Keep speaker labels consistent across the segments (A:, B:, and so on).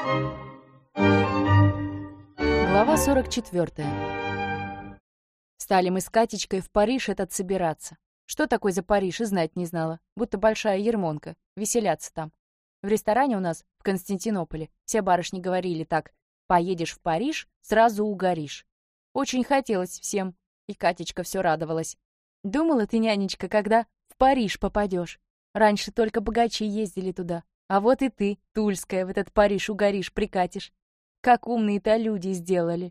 A: Глава 44. Стали мы с Катечкой в Париж этот собираться. Что такое за Париж, и знать не знала. Будто большая ермонка. Веселяться там. В ресторане у нас, в Константинополе, все барышни говорили так: «Поедешь в Париж, сразу угоришь». Очень хотелось всем, и Катечка все радовалась. «Думала ты, нянечка, когда в Париж попадешь? Раньше только богачи ездили туда. А вот и ты, Тульская, в этот Париж угоришь, прикатишь. Как умные-то люди сделали».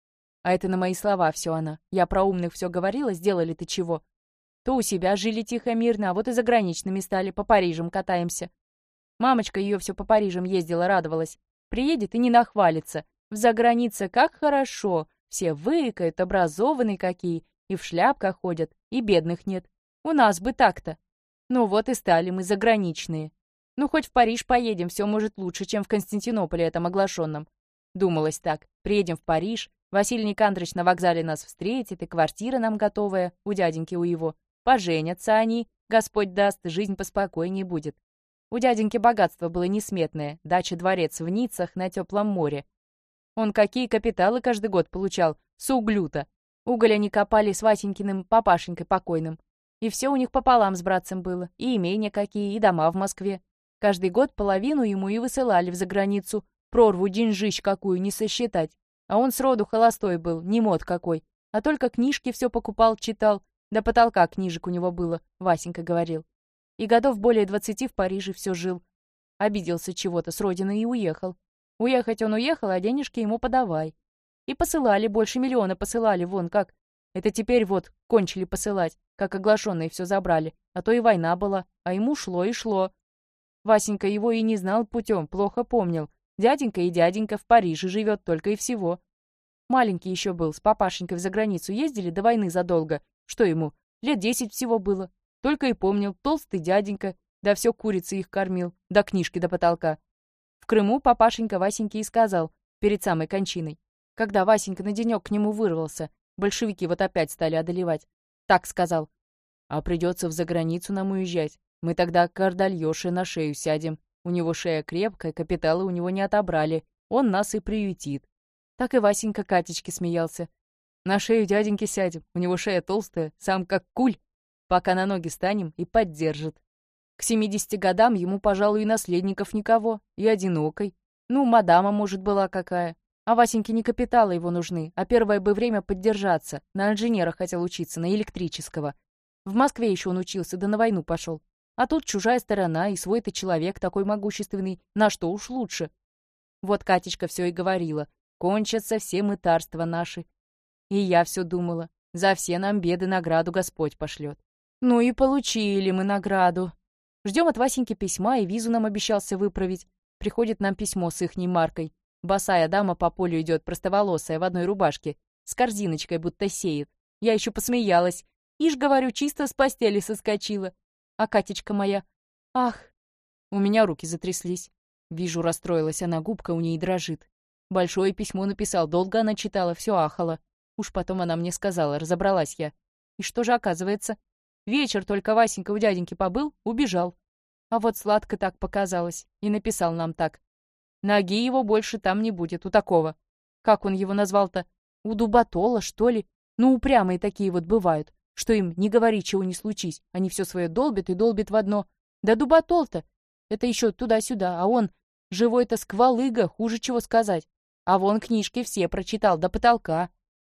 A: А это на мои слова все она. Я про умных все говорила, сделали-то чего? То у себя жили тихо-мирно, а вот и заграничными стали, по Парижам катаемся. Мамочка ее все по Парижам ездила, радовалась. Приедет и не нахвалится. В загранице как хорошо. Все выкают, образованные какие, и в шляпках ходят, и бедных нет. У нас бы так-то. Ну вот и стали мы заграничные. Ну хоть в Париж поедем, все может лучше, чем в Константинополе этом оглашенном. Думалось так. Приедем в Париж, Василий Никандрович на вокзале нас встретит, и квартира нам готовая, у дяденьки у его. Поженятся они, Господь даст, жизнь поспокойней будет. У дяденьки богатство было несметное, дача-дворец в Ниццах на теплом море. Он какие капиталы каждый год получал, с углю-то. Уголь они копали с Васенькиным папашенькой покойным. И все у них пополам с братцем было, и имения какие, и дома в Москве. Каждый год половину ему и высылали в заграницу, прорву деньжищ какую не сосчитать. А он сроду холостой был, не мод какой, а только книжки все покупал, читал. До потолка книжек у него было, Васенька говорил. И годов более 20 в Париже все жил. Обиделся чего-то с родины и уехал. Уехать он уехал, а денежки ему подавай. И посылали, больше миллиона посылали, вон как. Это теперь вот кончили посылать, как оглашенные все забрали. А то и война была, а ему шло и шло. Васенька его и не знал путем, плохо помнил. Дяденька и дяденька в Париже живет только и всего. Маленький еще был, с папашенькой в заграницу ездили до войны задолго. Что ему, лет 10 всего было. Только и помнил, толстый дяденька, да все курицы их кормил, да книжки до потолка. В Крыму папашенька Васеньке и сказал, перед самой кончиной, когда Васенька на денек к нему вырвался, большевики вот опять стали одолевать. Так сказал: «А придется в заграницу нам уезжать. Мы тогда к Ордальёше на шею сядем. У него шея крепкая, капиталы у него не отобрали. Он нас и приютит». Так и Васенька Катечке смеялся. «На шею дяденьки сядем, у него шея толстая, сам как куль. Пока на ноги станем и поддержит». К 70 годам ему, пожалуй, и наследников никого, и одинокой. Ну, мадама, может, была какая. А Васеньке не капиталы его нужны, а первое бы время поддержаться. На инженера хотел учиться, на электрического. В Москве еще он учился, да на войну пошел. А тут чужая сторона, и свой-то человек такой могущественный. На что уж лучше. Вот Катечка все и говорила. Кончатся все мытарства наши. И я все думала. За все нам беды награду Господь пошлет. Ну и получили мы награду. Ждем от Васеньки письма, и визу нам обещался выправить. Приходит нам письмо с ихней маркой. Босая дама по полю идет, простоволосая, в одной рубашке, с корзиночкой, будто сеет. Я еще посмеялась. Ишь, говорю, чисто с постели соскочила. А Катечка моя... Ах! У меня руки затряслись. Вижу, расстроилась она, губка у ней дрожит. Большое письмо написал, долго она читала, все ахала. Уж потом она мне сказала, разобралась я. И что же оказывается? Вечер только Васенька у дяденьки побыл, убежал. А вот сладко так показалось. И написал нам так. Ноги его больше там не будет, у такого. Как он его назвал-то? У Дубатола, что ли? Ну, упрямые такие вот бывают, что им не говори, чего не случись. Они все свое долбят и долбят в одно. Да Дубатол-то! Это еще туда-сюда, а он... Живой-то сквалыга, хуже чего сказать. А вон книжки все прочитал до потолка.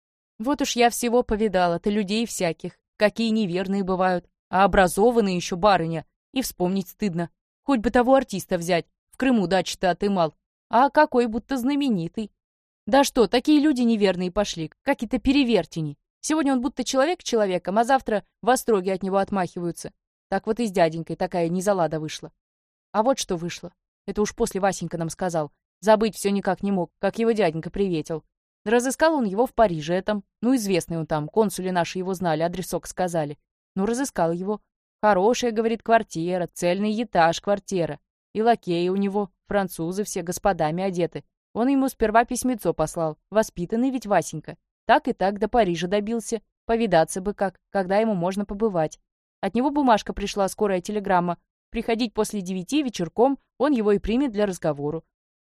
A: Вот уж я всего повидала-то людей всяких. Какие неверные бывают. А образованные еще барыня. И вспомнить стыдно. Хоть бы того артиста взять. В Крыму дачи-то отымал. А какой будто знаменитый. Да что, такие люди неверные пошли. Какие-то перевертени. Сегодня он будто человек человеком, а завтра в остроге от него отмахиваются. Так вот и с дяденькой такая незалада вышла. А вот что вышло. Это уж после Васенька нам сказал. Забыть все никак не мог, как его дяденька приветил. Разыскал он его в Париже этом. Ну, известный он там, консули наши его знали, адресок сказали. Ну, разыскал его. Хорошая, говорит, квартира, цельный этаж квартира. И лакеи у него, французы все, господами одеты. Он ему сперва письмецо послал. Воспитанный ведь Васенька. Так и так до Парижа добился. Повидаться бы как, когда ему можно побывать. От него бумажка пришла, скорая телеграмма. Приходить после 9 вечерком, он его и примет для разговору.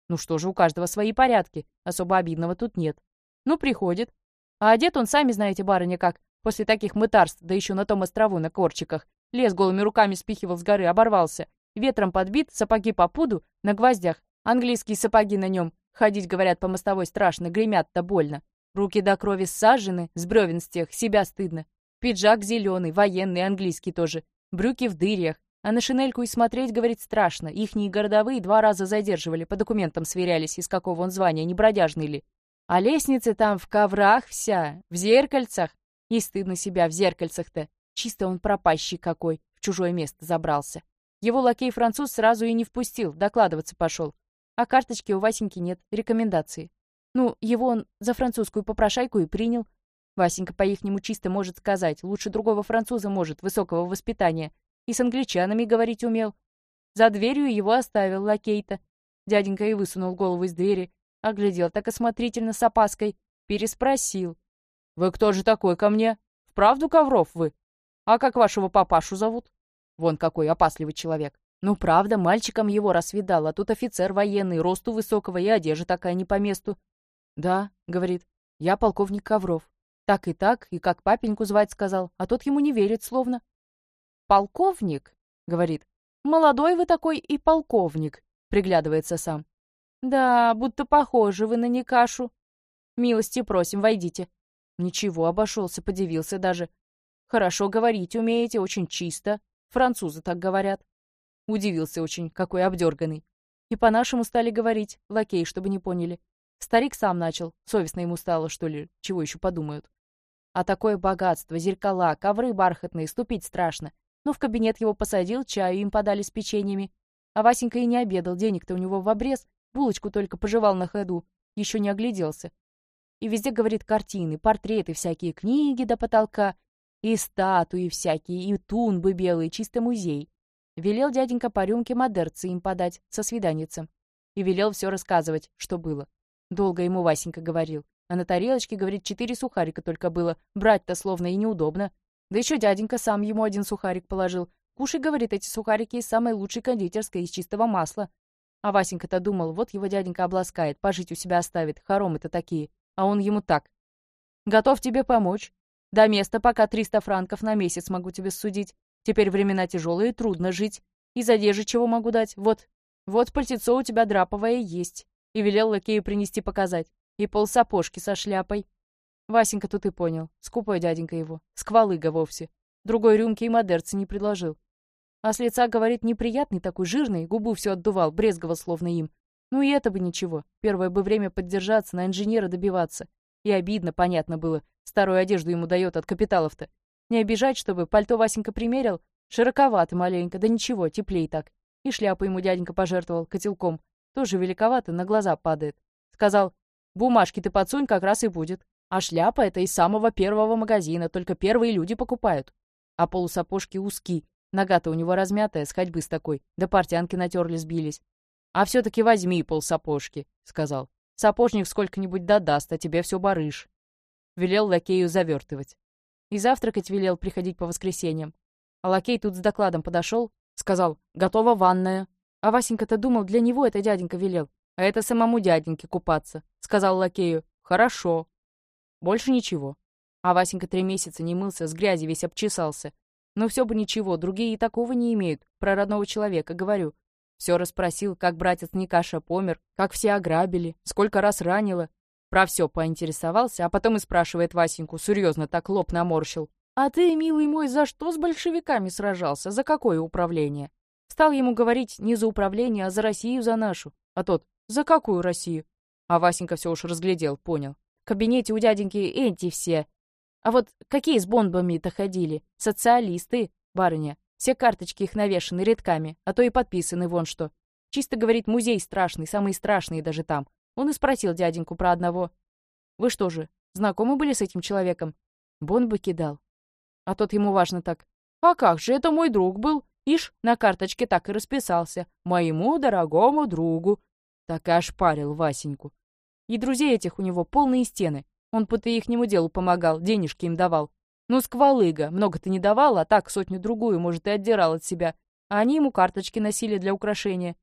A: Ну что же, у каждого свои порядки. Особо обидного тут нет. Ну, приходит. А одет он, сами знаете, барыня, как. После таких мытарств, да еще на том острову, на корчиках. Лес голыми руками спихивал с горы, оборвался. Ветром подбит, сапоги по пуду, на гвоздях. Английские сапоги на нем. Ходить, говорят, по мостовой страшно, гремят-то больно. Руки до крови сажены, с бревен с тех, себя стыдно. Пиджак зеленый, военный, английский тоже. Брюки в дырях. А на шинельку и смотреть, говорит, страшно. Ихние городовые 2 раза задерживали, по документам сверялись, из какого он звания, не бродяжный ли. А лестница там в коврах вся, в зеркальцах. И стыдно себя в зеркальцах-то. Чисто он пропащий какой, в чужое место забрался. Его лакей-француз сразу и не впустил, докладываться пошел. А карточки у Васеньки нет, рекомендации. Ну, его он за французскую попрошайку и принял. Васенька по-ихнему чисто может сказать, лучше другого француза может, высокого воспитания. И с англичанами говорить умел. За дверью его оставил лакей-то. Дяденька и высунул голову из двери, оглядел так осмотрительно с опаской, переспросил. «Вы кто же такой ко мне? Вправду Ковров вы? А как вашего папашу зовут?» Вон какой опасливый человек. Ну, правда, мальчиком его раз видал, а тут офицер военный, росту высокого и одежда такая не по месту. «Да», — говорит, — «я полковник Ковров. Так, и как папеньку звать сказал, а тот ему не верит словно». «Полковник?» — говорит. «Молодой вы такой и полковник», — приглядывается сам. «Да, будто похожи вы на Никашу. Милости просим, войдите». Ничего, обошелся, подивился даже. «Хорошо говорить умеете, очень чисто. Французы так говорят». Удивился очень, какой обдерганный. И по-нашему стали говорить, лакей, чтобы не поняли. Старик сам начал, совестно ему стало, что ли, чего еще подумают. А такое богатство, зеркала, ковры бархатные, ступить страшно. Но в кабинет его посадил, чаю им подали с печеньями. А Васенька и не обедал, денег-то у него в обрез, булочку только пожевал на ходу, еще не огляделся. И везде, говорит, картины, портреты всякие, книги до потолка, и статуи всякие, и тумбы белые, чисто музей. Велел дяденька по рюмке модерцы им подать, со свиданицем. И велел все рассказывать, что было. Долго ему Васенька говорил. А на тарелочке, говорит, 4 сухарика только было. Брать-то словно и неудобно. Да еще дяденька сам ему 1 сухарик положил. Кушай, говорит, эти сухарики из самой лучшей кондитерской, из чистого масла. А Васенька-то думал, вот его дяденька обласкает, пожить у себя оставит, хоромы-то такие. А он ему так. Готов тебе помочь. До места пока 300 франков на месяц могу тебе судить. Теперь времена тяжелые, трудно жить. Из одежды чего могу дать? Вот пальтецо у тебя драповое есть. И велел лакею принести показать. И полсапожки со шляпой. Васенька тут и понял. Скупой дяденька его. Сквалыга вовсе. Другой рюмки и модерцы не предложил. А с лица, говорит, неприятный такой, жирный, губу все отдувал, брезговал словно им. Ну и это бы ничего. Первое бы время поддержаться, на инженера добиваться. И обидно, понятно было. Старую одежду ему дает от капиталов-то. Не обижать, чтобы пальто Васенька примерил. Широковато маленько, да ничего, теплей так. И шляпу ему дяденька пожертвовал, котелком. Тоже великовато, на глаза падает. Сказал, бумажки ты подсунь, как раз и будет. А шляпа это из самого первого магазина, только первые люди покупают. А полусапожки узки. Нога-то у него размятая, с ходьбы с такой. Да портянки натерли, сбились. А все-таки возьми полсапожки, сказал. Сапожник сколько-нибудь додаст, а тебе все барыш. Велел лакею завертывать. И завтракать велел приходить по воскресеньям. А лакей тут с докладом подошел, сказал, готова ванная. А Васенька-то думал, для него это дяденька велел. А это самому дяденьке купаться. Сказал лакею, хорошо. Больше ничего. А Васенька 3 месяца не мылся, с грязи весь обчесался. Но все бы ничего, другие и такого не имеют. Про родного человека говорю. Все расспросил, как братец Никаша помер, как все ограбили, сколько раз ранило. Про все поинтересовался, а потом и спрашивает Васеньку, серьезно так лоб наморщил. «А ты, милый мой, за что с большевиками сражался? За какое управление?» Стал ему говорить не за управление, а за Россию, за нашу. А тот, за какую Россию? А Васенька все уж разглядел, понял. В кабинете у дяденьки эти все. А вот какие с бомбами-то ходили? Социалисты, барыня. Все карточки их навешаны редками, а то и подписаны вон что. Чисто, говорит, музей страшный, самые страшные даже там. Он и спросил дяденьку про одного. «Вы что же, знакомы были с этим человеком?» Бомбы кидал. А тот ему важно так. «А как же, это мой друг был. Ишь, на карточке так и расписался. Моему дорогому другу». Так и ошпарил Васеньку. И друзей этих у него полные стены. Он по ихнему делу помогал, денежки им давал. Ну, сквалыга, много-то не давал, а так 100-другую, может, и отдирал от себя. А они ему карточки носили для украшения.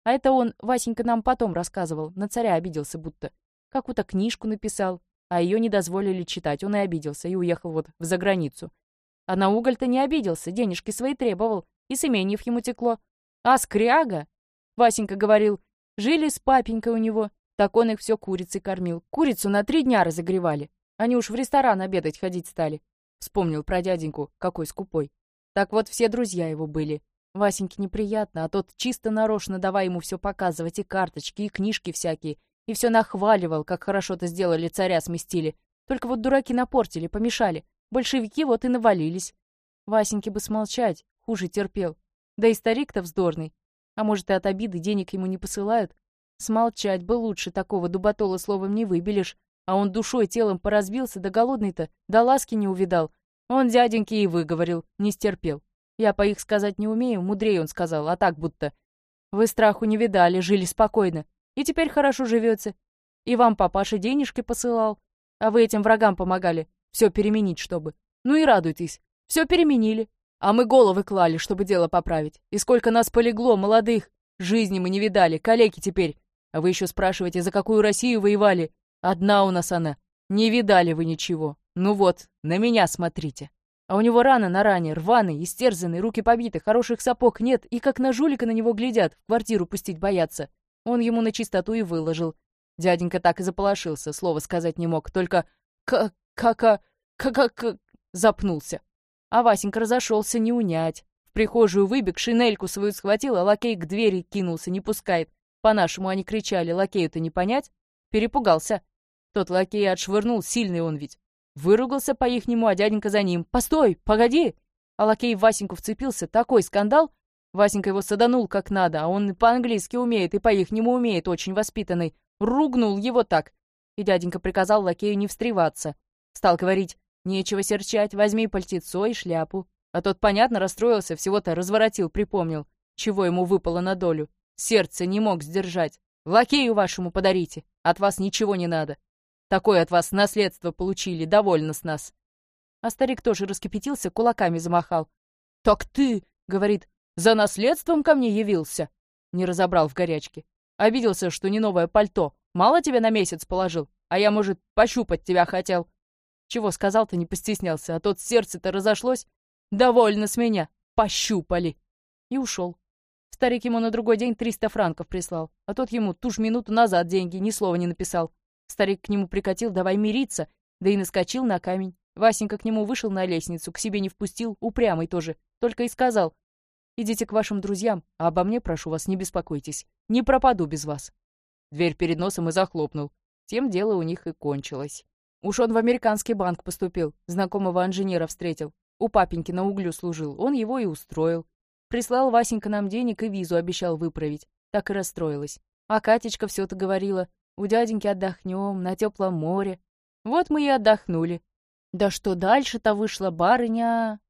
A: А это он, Васенька, нам потом рассказывал, на царя обиделся будто. Какую-то книжку написал, а ее не дозволили читать. Он и обиделся, и уехал вот в заграницу. А на уголь-то не обиделся, денежки свои требовал, и с именьев ему текло. А скряга, Васенька говорил, жили с папенькой у него, так он их все курицей кормил. Курицу на 3 дня разогревали. Они уж в ресторан обедать ходить стали. Вспомнил про дяденьку, какой скупой. Так вот, все друзья его были. Васеньке неприятно, а тот чисто нарочно давай ему все показывать, и карточки, и книжки всякие, и все нахваливал, как хорошо-то сделали, царя сместили. Только вот дураки напортили, помешали. Большевики вот и навалились. Васеньке бы смолчать, хуже терпел. Да и старик-то вздорный. А может, и от обиды денег ему не посылают? Смолчать бы лучше, такого дуботола словом не выбелишь. А он душой, телом поразбился, да голодный-то, да ласки не увидал. Он дяденьке и выговорил, не стерпел. Я по их сказать не умею, мудрее он сказал, а так будто. Вы страху не видали, жили спокойно. И теперь хорошо живете. И вам папаша денежки посылал. А вы этим врагам помогали. Все переменить, чтобы. Ну и радуйтесь. Все переменили. А мы головы клали, чтобы дело поправить. И сколько нас полегло, молодых. Жизни мы не видали, калеки теперь. А вы еще спрашиваете, за какую Россию воевали? Одна у нас она. Не видали вы ничего. Ну вот, на меня смотрите. А у него рана на ране, рваный, истерзанный, руки побиты, хороших сапог нет, и как на жулика на него глядят, в квартиру пустить боятся. Он ему на чистоту и выложил. Дяденька так и заполошился, слова сказать не мог, только как запнулся. А Васенька разошелся не унять. В прихожую выбег, шинельку свою схватил, а лакей к двери кинулся, не пускает. По-нашему они кричали, лакею-то не понять. Перепугался. Тот лакей отшвырнул, сильный он ведь. Выругался по-ихнему, а дяденька за ним. «Постой! Погоди!» А лакей в Васеньку вцепился. Такой скандал! Васенька его саданул как надо, а он по-английски умеет и по-ихнему умеет, очень воспитанный. Ругнул его так. И дяденька приказал лакею не встреваться. Стал говорить, нечего серчать, возьми пальтецо и шляпу. А тот, понятно, расстроился, всего-то разворотил, припомнил, чего ему выпало на долю. Сердце не мог сдержать. Лакею вашему подарите, от вас ничего не надо. Такое от вас наследство получили, довольно с нас. А старик тоже раскипятился, кулаками замахал. «Так ты, — говорит, — за наследством ко мне явился?» Не разобрал в горячке. Обиделся, что не новое пальто. Мало тебе на месяц положил, а я, может, пощупать тебя хотел. Чего сказал-то, не постеснялся, а тот сердце-то разошлось. Довольно с меня, пощупали. И ушел. Старик ему на другой день 300 франков прислал, а тот ему ту ж минуту назад деньги, ни слова не написал. Старик к нему прикатил, давай мириться, да и наскочил на камень. Васенька к нему вышел на лестницу, к себе не впустил, упрямый тоже, только и сказал: «Идите к вашим друзьям, а обо мне, прошу вас, не беспокойтесь, не пропаду без вас». Дверь перед носом и захлопнул. Тем дело у них и кончилось. Уж он в американский банк поступил, знакомого инженера встретил. У папеньки на углю служил, он его и устроил. Прислал Васенька нам денег и визу обещал выправить. Так и расстроилась. А Катечка все-то говорила: у дяденьки отдохнем, на теплом море. Вот мы и отдохнули. Да что дальше-то вышла барыня?